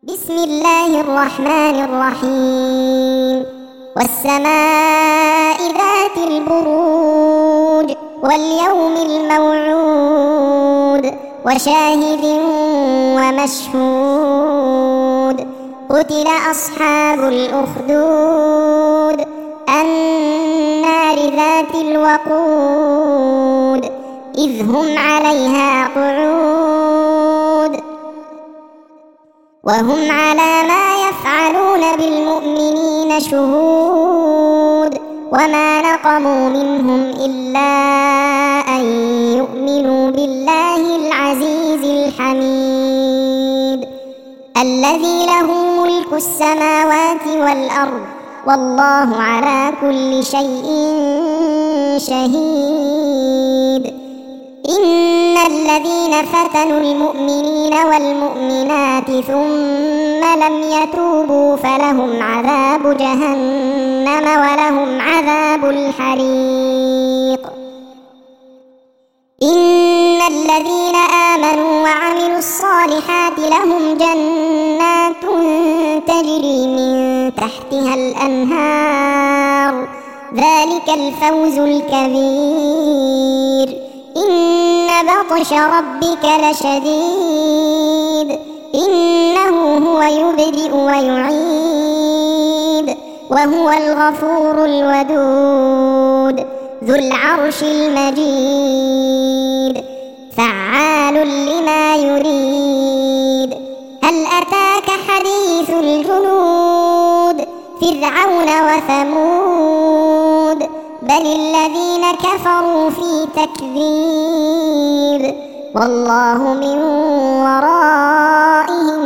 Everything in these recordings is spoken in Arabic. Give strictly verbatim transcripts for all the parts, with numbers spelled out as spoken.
بسم الله الرحمن الرحيم والسماء ذات البروج واليوم الموعود وشاهد ومشهود قتل أصحاب الأخدود النار ذات الوقود إذ هم عليها قعود وهم على ما يفعلون بالمؤمنين شهود وما نقموا منهم إلا أن يؤمنوا بالله العزيز الحميد الذي له ملك السماوات والأرض والله على كل شيء شهيد. إن الذين فتنوا المؤمنين والمؤمنات ثم لم يتوبوا فلهم عذاب جهنم ولهم عذاب الحريق. إن الذين آمنوا وعملوا الصالحات لهم جنات تجري من تحتها الأنهار ذلك الفوز الكبير. إن بطش ربك لشديد إنه هو يبدئ ويعيد وهو الغفور الودود ذو العرش المجيد فعال لما يريد. هل أتاك حديث الجنود فرعون وثمود بل الذين كفروا في تكذيب والله من ورائهم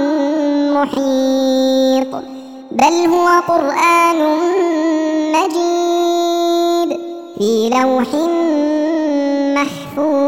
محيط. بل هو قرآن مجيد في لوح محفوظ.